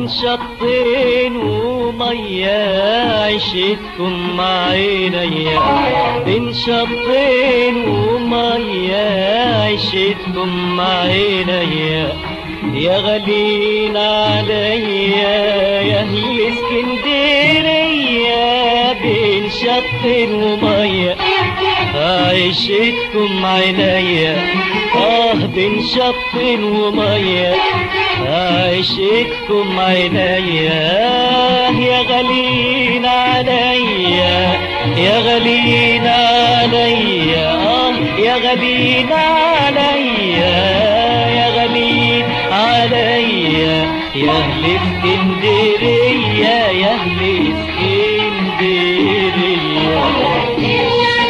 بين شطين ومية عيشتكم مع عينيا، بين شطين ومية عيشتكم مع عينيا، يا غالين عليا يا اهل اسكندرية، بين شطين ومية عيشتكم عينيا، بين شطين ومية عيشتكم عينيا، يا غالين عليا يا غالين عليا، يا غالين عليا يا غالين عليا، يا اهل اسكندرية يا اهل اسكندرية.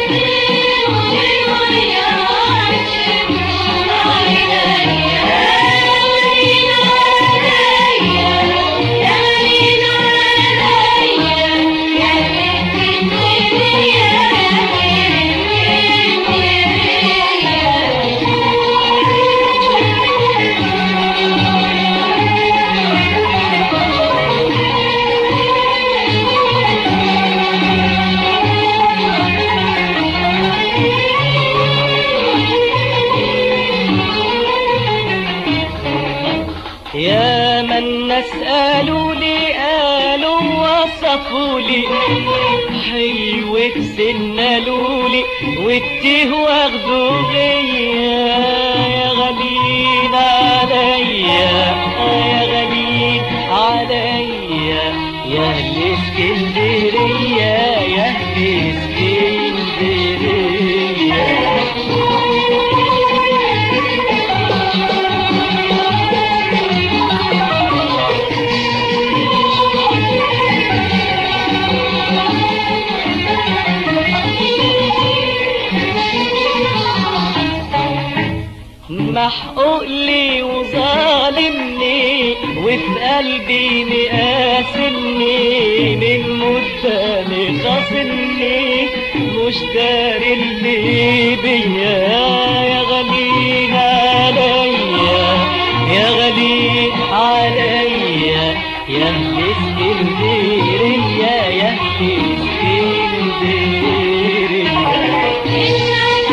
يا من الناس قالوا لي قالوا وصفوا لي حلوة سنالوا لي والتيه واخدوا بيا، يا غالين عليا يا غالين عليا يا اهل اسكندرية يا اهل اسكندرية. محقوق لي وظالمني وفي قلبي مقاسمني، من مدة مخاصمني مش داري اللي بيا، يا غالين عليا يا غالين عليا يا اهل اسكندرية يا اهل اسكندرية.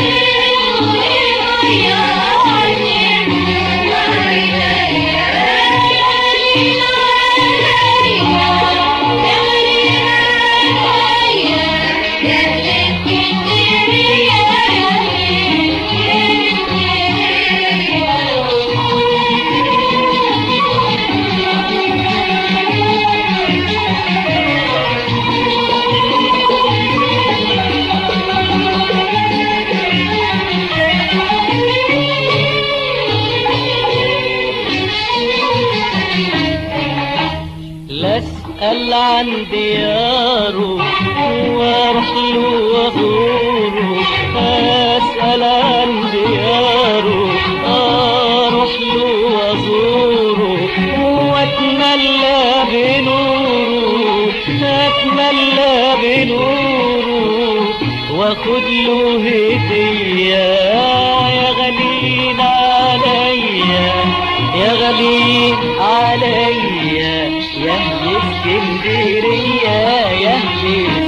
أسأل عن دياره واروح له وازوره، أسأل عن دياره اروح له وازوره، واتملى بنوره اتملى بنوره، واخد له هدية، يا غالين عليا يا غالين عليا يا اهل اسكندرية يا اهل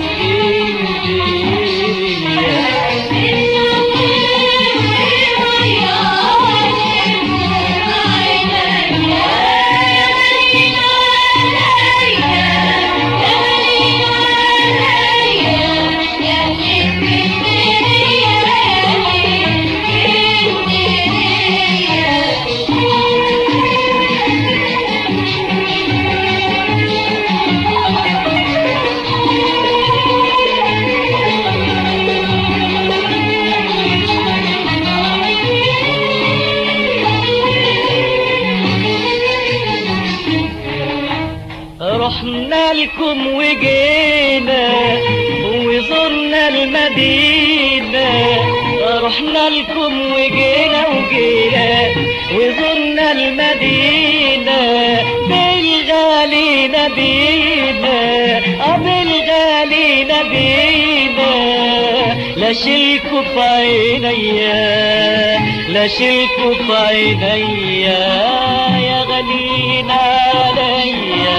رحنا لكم وجينا وزرنا المدينة، رحنا لكم وجينا وزرنا المدينة، بالغالي نبينا بالغالي نبينا، لا شلكوا في عينيا لا شلكوا في عينيا، يا غالين عليا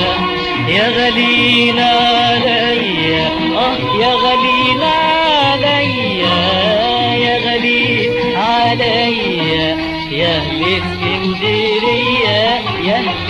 يا غالين عليا يا غالين عليا يا غالين عليا يا أهل اسكندرية يا